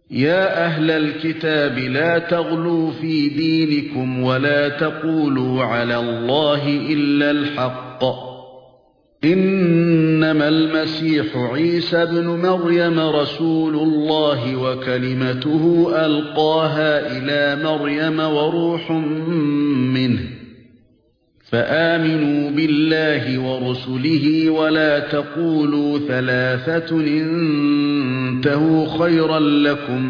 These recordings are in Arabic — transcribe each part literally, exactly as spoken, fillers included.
يا أهل الكتاب لا تغلوا في دينكم ولا تقولوا على الله إلا الحق إنما المسيح عيسى ابن مريم رسول الله وكلمته ألقاها إلى مريم وروح منه فآمنوا بالله ورسله ولا تقولوا ثلاثة انتهوا خيرا لكم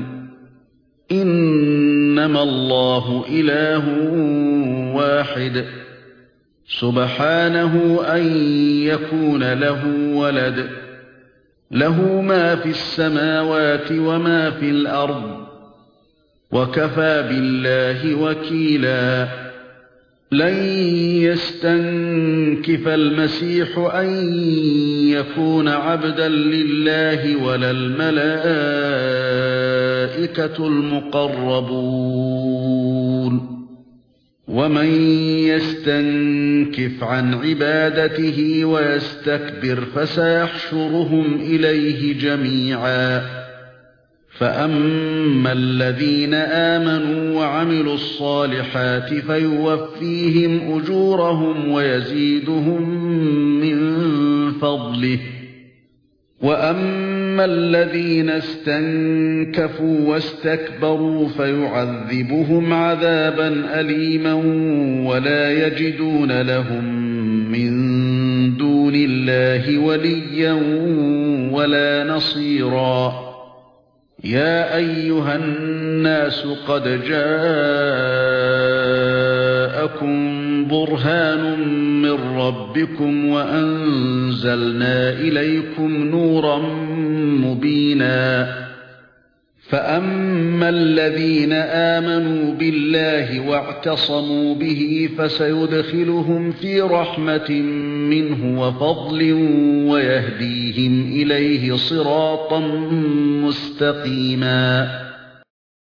إنما الله إله واحد سبحانه أن يكون له ولد له ما في السماوات وما في الأرض وكفى بالله وكيلا لن يستنكف المسيح أن يكون عبدا لله ولا الملائكة المقربون ومن يستنكف عن عبادته ويستكبر فسيحشرهم إليه جميعا فأما الذين آمنوا وعملوا الصالحات فيوفيهم أجورهم ويزيدهم من فضله وأما الذين استنكفوا واستكبروا فيعذبهم عذابا أليما ولا يجدون لهم من دون الله وليا ولا نصيرا يا أيها الناس قد جاءكم برهان من ربكم وأنزلنا إليكم نورا مبينا فأما الذين آمنوا بالله واعتصموا به فسيدخلهم في رحمة منه وفضل ويهديهم إليه صراطا مستقيما